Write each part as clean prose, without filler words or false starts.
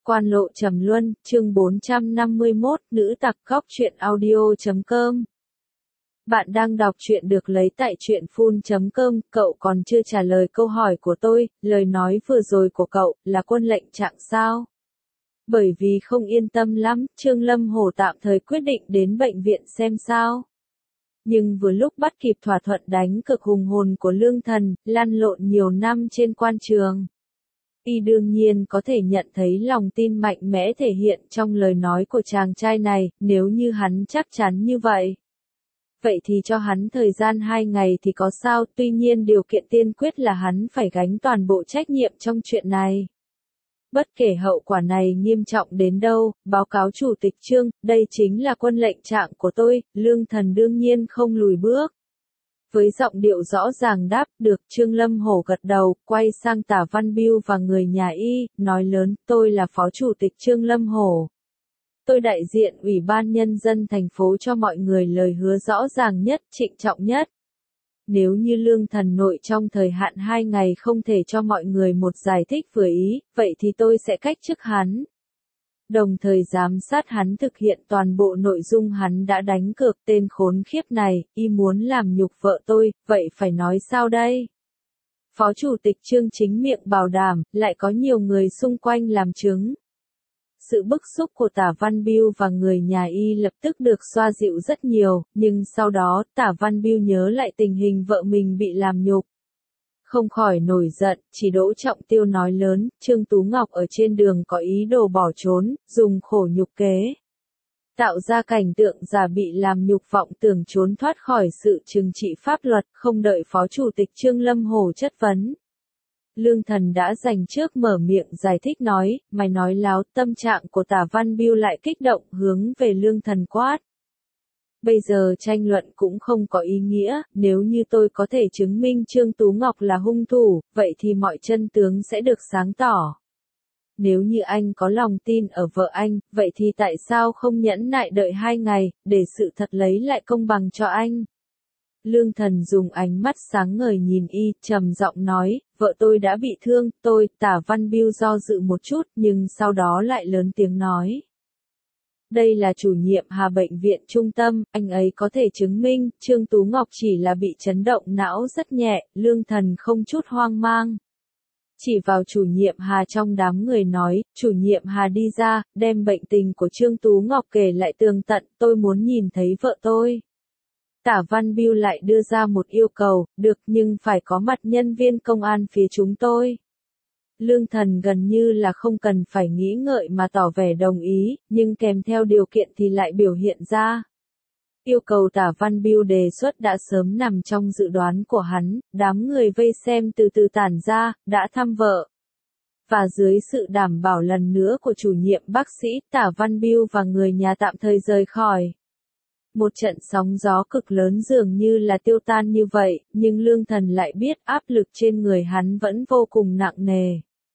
Quan lộ trầm luân, chương 451, nữ tặc góc truyện audio.com. Bạn đang đọc truyện được lấy tại truyệnphun.com, cậu còn chưa trả lời câu hỏi của tôi, lời nói vừa rồi của cậu là quân lệnh trạng sao? Bởi vì không yên tâm lắm, Trương Lâm Hổ tạm thời quyết định đến bệnh viện xem sao. Nhưng vừa lúc bắt kịp thỏa thuận đánh cực hùng hồn của Lương Thần, lăn lộn nhiều năm trên quan trường. Y đương nhiên có thể nhận thấy lòng tin mạnh mẽ thể hiện trong lời nói của chàng trai này, nếu như hắn chắc chắn như vậy. Vậy thì cho hắn thời gian 2 ngày thì có sao, tuy nhiên điều kiện tiên quyết là hắn phải gánh toàn bộ trách nhiệm trong chuyện này. Bất kể hậu quả này nghiêm trọng đến đâu, báo cáo chủ tịch Trương, đây chính là quân lệnh trạng của tôi, Lương Thần đương nhiên không lùi bước. Với giọng điệu rõ ràng đáp được, Trương Lâm Hổ gật đầu, quay sang Tả Văn Biêu và người nhà Y, nói lớn, tôi là Phó Chủ tịch Trương Lâm Hổ. Tôi đại diện Ủy ban Nhân dân thành phố cho mọi người lời hứa rõ ràng nhất, trịnh trọng nhất. Nếu như Lương Thần nội trong thời hạn 2 ngày không thể cho mọi người một giải thích vừa ý, vậy thì tôi sẽ cách chức hắn. Đồng thời giám sát hắn thực hiện toàn bộ nội dung hắn đã đánh cược tên khốn khiếp này, y muốn làm nhục vợ tôi, vậy phải nói sao đây? Phó Chủ tịch Trương chính miệng bảo đảm, lại có nhiều người xung quanh làm chứng. Sự bức xúc của Tả Văn Biêu và người nhà Y lập tức được xoa dịu rất nhiều, nhưng sau đó Tả Văn Biêu nhớ lại tình hình vợ mình bị làm nhục. Không khỏi nổi giận, chỉ Đỗ Trọng Tiêu nói lớn, Trương Tú Ngọc ở trên đường có ý đồ bỏ trốn, dùng khổ nhục kế. Tạo ra cảnh tượng giả bị làm nhục vọng tưởng trốn thoát khỏi sự trừng trị pháp luật, không đợi Phó Chủ tịch Trương Lâm Hổ chất vấn. Lương Thần đã dành trước mở miệng giải thích nói, mày nói láo, tâm trạng của Tả Văn Biêu lại kích động hướng về Lương Thần quát. Bây giờ tranh luận cũng không có ý nghĩa, nếu như tôi có thể chứng minh Trương Tú Ngọc là hung thủ, vậy thì mọi chân tướng sẽ được sáng tỏ. Nếu như anh có lòng tin ở vợ anh, vậy thì tại sao không nhẫn nại đợi 2 ngày, để sự thật lấy lại công bằng cho anh? Lương Thần dùng ánh mắt sáng ngời nhìn Y, trầm giọng nói, vợ tôi đã bị thương, Tả Văn Biêu do dự một chút, nhưng sau đó lại lớn tiếng nói. Đây là chủ nhiệm Hà bệnh viện trung tâm, anh ấy có thể chứng minh, Trương Tú Ngọc chỉ là bị chấn động não rất nhẹ, Lương Thần không chút hoang mang. Chỉ vào chủ nhiệm Hà trong đám người nói, chủ nhiệm Hà đi ra, đem bệnh tình của Trương Tú Ngọc kể lại tường tận, tôi muốn nhìn thấy vợ tôi. Tả Văn Biêu lại đưa ra một yêu cầu, được nhưng phải có mặt nhân viên công an phía chúng tôi. Lương Thần gần như là không cần phải nghĩ ngợi mà tỏ vẻ đồng ý, nhưng kèm theo điều kiện thì lại biểu hiện ra. Yêu cầu Tả Văn Biêu đề xuất đã sớm nằm trong dự đoán của hắn, đám người vây xem từ từ tản ra, đã thăm vợ. Và dưới sự đảm bảo lần nữa của chủ nhiệm bác sĩ, Tả Văn Biêu và người nhà tạm thời rời khỏi. Một trận sóng gió cực lớn dường như là tiêu tan như vậy, nhưng Lương Thần lại biết áp lực trên người hắn vẫn vô cùng nặng nề.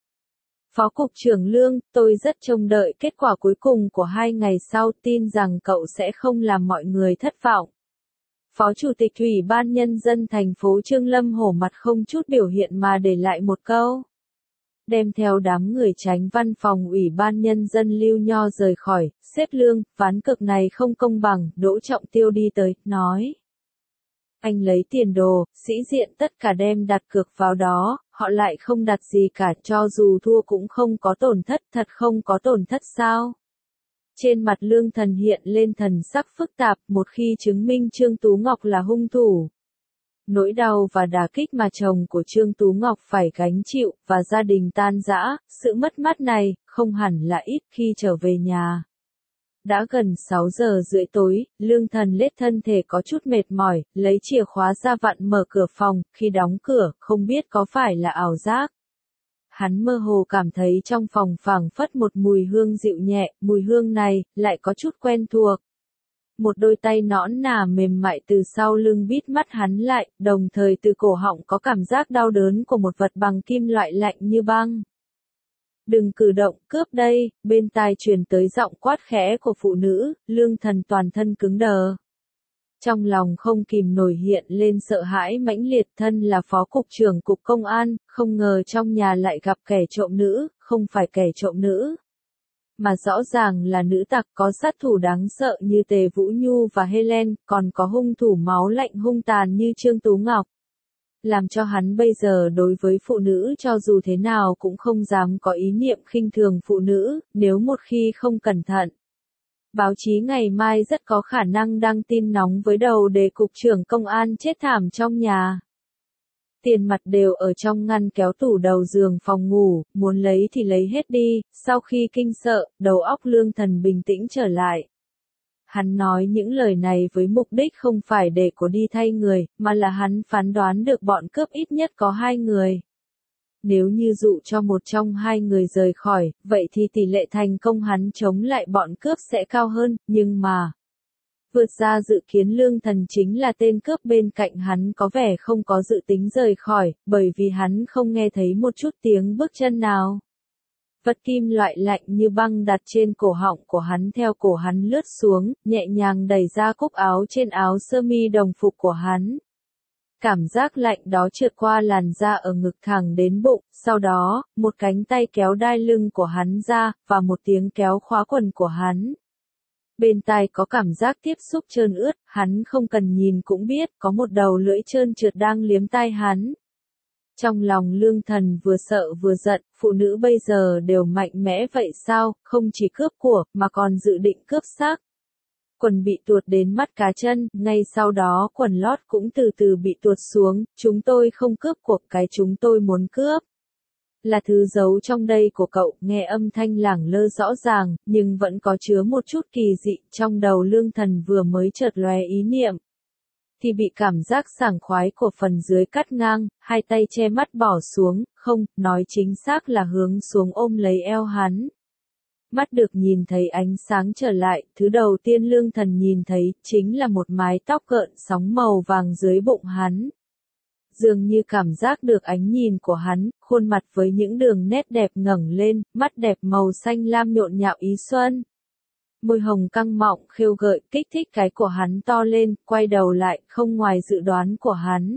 Phó Cục trưởng Lương, tôi rất trông đợi kết quả cuối cùng của 2 ngày sau, tin rằng cậu sẽ không làm mọi người thất vọng. Phó Chủ tịch Ủy ban Nhân dân thành phố Trương Lâm Hổ mặt không chút biểu hiện mà để lại một câu. Đem theo đám người tránh văn phòng Ủy ban Nhân dân Lưu Nho rời khỏi, xếp Lương, ván cược này không công bằng, Đỗ Trọng Tiêu đi tới, nói. Anh lấy tiền đồ, sĩ diện tất cả đem đặt cược vào đó, họ lại không đặt gì cả, cho dù thua cũng không có tổn thất, thật không có tổn thất sao? Trên mặt Lương Thần hiện lên thần sắc phức tạp, một khi chứng minh Trương Tú Ngọc là hung thủ. Nỗi đau và đả kích mà chồng của Trương Tú Ngọc phải gánh chịu, và gia đình tan rã, sự mất mát này, không hẳn là ít khi trở về nhà. Đã gần 6 giờ rưỡi tối, Lương Thần lết thân thể có chút mệt mỏi, lấy chìa khóa ra vặn mở cửa phòng, khi đóng cửa, không biết có phải là ảo giác. Hắn mơ hồ cảm thấy trong phòng phảng phất một mùi hương dịu nhẹ, mùi hương này, lại có chút quen thuộc. Một đôi tay nõn nà mềm mại từ sau lưng bít mắt hắn lại, đồng thời từ cổ họng có cảm giác đau đớn của một vật bằng kim loại lạnh như băng. Đừng cử động, cướp đây, bên tai truyền tới giọng quát khẽ của phụ nữ, Lương Thần toàn thân cứng đờ. Trong lòng không kìm nổi hiện lên sợ hãi mãnh liệt, thân là phó cục trưởng cục công an, không ngờ trong nhà lại gặp kẻ trộm nữ, không phải kẻ trộm nữ. Mà rõ ràng là nữ tặc có sát thủ đáng sợ như Tề Vũ Nhu và Helen, còn có hung thủ máu lạnh hung tàn như Trương Tú Ngọc. Làm cho hắn bây giờ đối với phụ nữ cho dù thế nào cũng không dám có ý niệm khinh thường phụ nữ, nếu một khi không cẩn thận. Báo chí ngày mai rất có khả năng đăng tin nóng với đầu đề cục trưởng công an chết thảm trong nhà. Tiền mặt đều ở trong ngăn kéo tủ đầu giường phòng ngủ, muốn lấy thì lấy hết đi, sau khi kinh sợ, đầu óc Lương Thần bình tĩnh trở lại. Hắn nói những lời này với mục đích không phải để cô đi thay người, mà là hắn phán đoán được bọn cướp ít nhất có 2 người. Nếu như dụ cho một trong 2 người rời khỏi, vậy thì tỷ lệ thành công hắn chống lại bọn cướp sẽ cao hơn, nhưng mà vượt ra dự kiến Lương Thần chính là tên cướp bên cạnh hắn có vẻ không có dự tính rời khỏi, bởi vì hắn không nghe thấy một chút tiếng bước chân nào. Vật kim loại lạnh như băng đặt trên cổ họng của hắn theo cổ hắn lướt xuống, nhẹ nhàng đẩy ra cúc áo trên áo sơ mi đồng phục của hắn. Cảm giác lạnh đó trượt qua làn da ở ngực thẳng đến bụng, sau đó, một cánh tay kéo đai lưng của hắn ra, và một tiếng kéo khóa quần của hắn. Bên tai có cảm giác tiếp xúc trơn ướt, hắn không cần nhìn cũng biết, có một đầu lưỡi trơn trượt đang liếm tai hắn. Trong lòng Lương Thần vừa sợ vừa giận, phụ nữ bây giờ đều mạnh mẽ vậy sao, không chỉ cướp của, mà còn dự định cướp xác. Quần bị tuột đến mắt cá chân, ngay sau đó quần lót cũng từ từ bị tuột xuống, chúng tôi không cướp của, cái chúng tôi muốn cướp là thứ giấu trong đây của cậu, nghe âm thanh lẳng lơ rõ ràng, nhưng vẫn có chứa một chút kỳ dị, trong đầu Lương Thần vừa mới chợt lóe ý niệm. Thì bị cảm giác sảng khoái của phần dưới cắt ngang, 2 tay che mắt bỏ xuống, không, nói chính xác là hướng xuống ôm lấy eo hắn. Mắt được nhìn thấy ánh sáng trở lại, thứ đầu tiên Lương Thần nhìn thấy, chính là một mái tóc gợn sóng màu vàng dưới bụng hắn. Dường như cảm giác được ánh nhìn của hắn, khuôn mặt với những đường nét đẹp ngẩng lên, mắt đẹp màu xanh lam nhộn nhạo ý xuân. Môi hồng căng mọng khêu gợi, kích thích cái của hắn to lên, quay đầu lại, không ngoài dự đoán của hắn.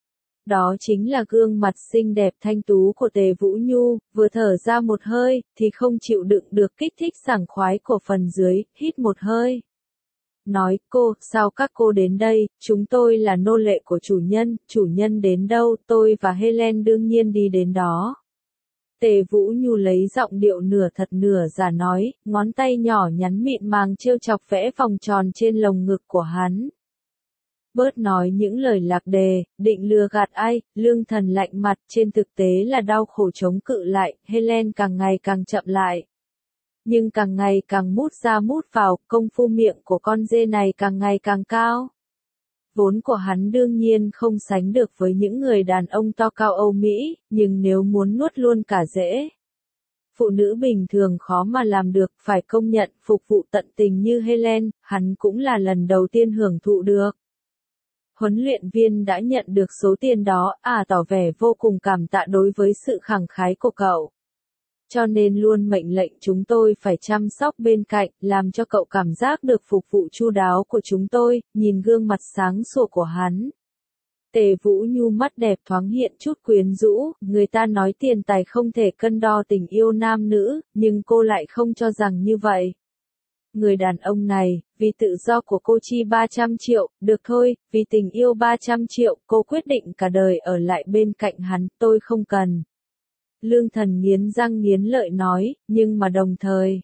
Đó chính là gương mặt xinh đẹp thanh tú của Tề Vũ Nhu, vừa thở ra một hơi, thì không chịu đựng được kích thích sảng khoái của phần dưới, hít một hơi. Nói, cô, sao các cô đến đây, chúng tôi là nô lệ của chủ nhân đến đâu, tôi và Helen đương nhiên đi đến đó. Tề Vũ Nhu lấy giọng điệu nửa thật nửa giả nói, ngón tay nhỏ nhắn mịn màng trêu chọc vẽ vòng tròn trên lồng ngực của hắn. Bớt nói những lời lạc đề, định lừa gạt ai, Lương Thần lạnh mặt, trên thực tế là đau khổ chống cự lại, Helen càng ngày càng chậm lại. Nhưng càng ngày càng mút ra mút vào, công phu miệng của con dê này càng ngày càng cao. Vốn của hắn đương nhiên không sánh được với những người đàn ông to cao Âu Mỹ, nhưng nếu muốn nuốt luôn cả dễ. Phụ nữ bình thường khó mà làm được, phải công nhận, phục vụ tận tình như Helen, hắn cũng là lần đầu tiên hưởng thụ được. Huấn luyện viên đã nhận được số tiền đó, tỏ vẻ vô cùng cảm tạ đối với sự khẳng khái của cậu. Cho nên luôn mệnh lệnh chúng tôi phải chăm sóc bên cạnh, làm cho cậu cảm giác được phục vụ chu đáo của chúng tôi, nhìn gương mặt sáng sủa của hắn. Tề Vũ Nhu mắt đẹp thoáng hiện chút quyến rũ, người ta nói tiền tài không thể cân đo tình yêu nam nữ, nhưng cô lại không cho rằng như vậy. Người đàn ông này, vì tự do của cô chi 300 triệu, được thôi, vì tình yêu 300 triệu, cô quyết định cả đời ở lại bên cạnh hắn, tôi không cần. Lương Thần nghiến răng nghiến lợi nói, nhưng mà đồng thời,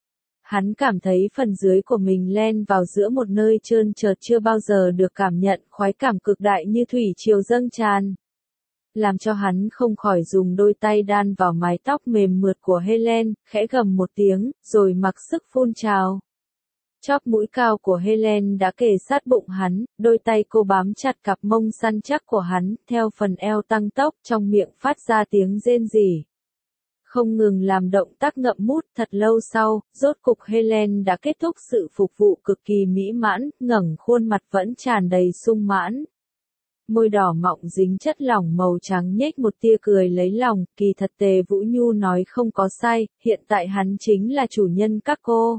hắn cảm thấy phần dưới của mình len vào giữa một nơi trơn trượt chưa bao giờ được cảm nhận, khoái cảm cực đại như thủy triều dâng tràn. Làm cho hắn không khỏi dùng đôi tay đan vào mái tóc mềm mượt của Helen, khẽ gầm một tiếng, rồi mặc sức phun trào. Chóp mũi cao của Helen đã kề sát bụng hắn, đôi tay cô bám chặt cặp mông săn chắc của hắn, theo phần eo tăng tốc, trong miệng phát ra tiếng rên rỉ. Không ngừng làm động tác ngậm mút, thật lâu sau, rốt cục Helen đã kết thúc sự phục vụ cực kỳ mỹ mãn, ngẩng khuôn mặt vẫn tràn đầy sung mãn. Môi đỏ mọng dính chất lỏng màu trắng nhếch một tia cười lấy lòng, kỳ thật Tề Vũ Nhu nói không có sai, hiện tại hắn chính là chủ nhân các cô.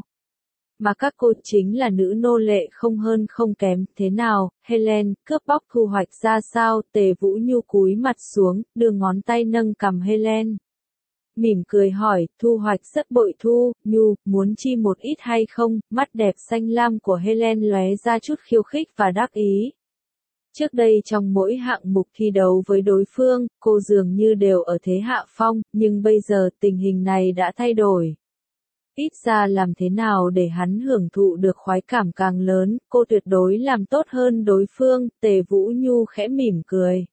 Mà các cô chính là nữ nô lệ không hơn không kém, thế nào, Helen, cướp bóc thu hoạch ra sao, Tề Vũ Nhu cúi mặt xuống, đưa ngón tay nâng cằm Helen. mỉm cười hỏi, thu hoạch rất bội thu, Nhu, muốn chi một ít hay không? Mắt đẹp xanh lam của Helen lóe ra chút khiêu khích và đắc ý. Trước đây trong mỗi hạng mục thi đấu với đối phương, cô dường như đều ở thế hạ phong, nhưng bây giờ tình hình này đã thay đổi. Ít ra làm thế nào để hắn hưởng thụ được khoái cảm càng lớn, cô tuyệt đối làm tốt hơn đối phương, Tề Vũ Nhu khẽ mỉm cười.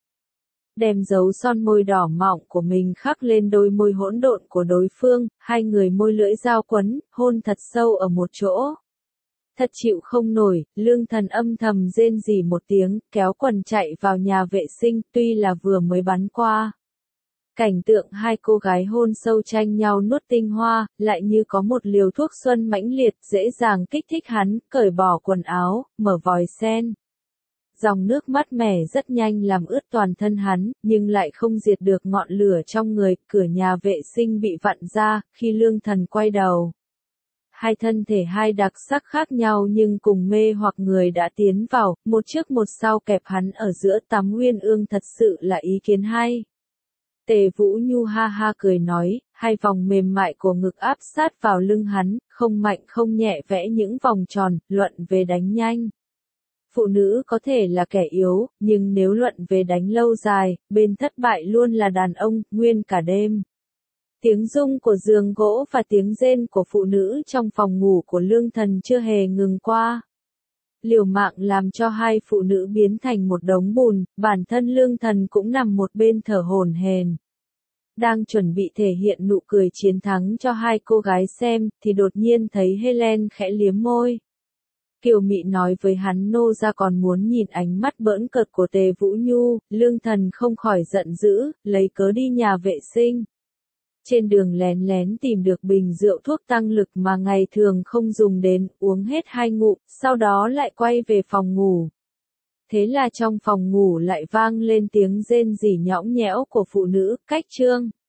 Đem dấu son môi đỏ mọng của mình khắc lên đôi môi hỗn độn của đối phương, hai người môi lưỡi giao quấn, hôn thật sâu ở một chỗ. Thật chịu không nổi, Lương Thần âm thầm rên rỉ một tiếng, kéo quần chạy vào nhà vệ sinh, tuy là vừa mới bắn qua. Cảnh tượng hai cô gái hôn sâu tranh nhau nuốt tinh hoa, lại như có một liều thuốc xuân mãnh liệt, dễ dàng kích thích hắn, cởi bỏ quần áo, mở vòi sen. Dòng nước mát mẻ rất nhanh làm ướt toàn thân hắn, nhưng lại không diệt được ngọn lửa trong người, cửa nhà vệ sinh bị vặn ra, khi Lương Thần quay đầu. Hai thân thể hai đặc sắc khác nhau nhưng cùng mê hoặc người đã tiến vào, một trước một sau kẹp hắn ở giữa tắm uyên ương thật sự là ý kiến hay. Tề Vũ Nhu ha ha cười nói, hai vòng mềm mại của ngực áp sát vào lưng hắn, không mạnh không nhẹ vẽ những vòng tròn, luận về đánh nhanh. Phụ nữ có thể là kẻ yếu, nhưng nếu luận về đánh lâu dài, bên thất bại luôn là đàn ông, nguyên cả đêm. Tiếng rung của giường gỗ và tiếng rên của phụ nữ trong phòng ngủ của Lương Thần chưa hề ngừng qua. Liều mạng làm cho hai phụ nữ biến thành một đống bùn, bản thân Lương Thần cũng nằm một bên thở hổn hển. Đang chuẩn bị thể hiện nụ cười chiến thắng cho hai cô gái xem, thì đột nhiên thấy Helen khẽ liếm môi. Kiều Mị nói với hắn nô ra còn muốn nhìn ánh mắt bỡn cợt của Tề Vũ Nhu, Lương Thần không khỏi giận dữ, lấy cớ đi nhà vệ sinh. Trên đường lén lén tìm được bình rượu thuốc tăng lực mà ngày thường không dùng đến, uống hết 2 ngụm, sau đó lại quay về phòng ngủ. Thế là trong phòng ngủ lại vang lên tiếng rên rỉ nhõng nhẽo của phụ nữ, cách chương.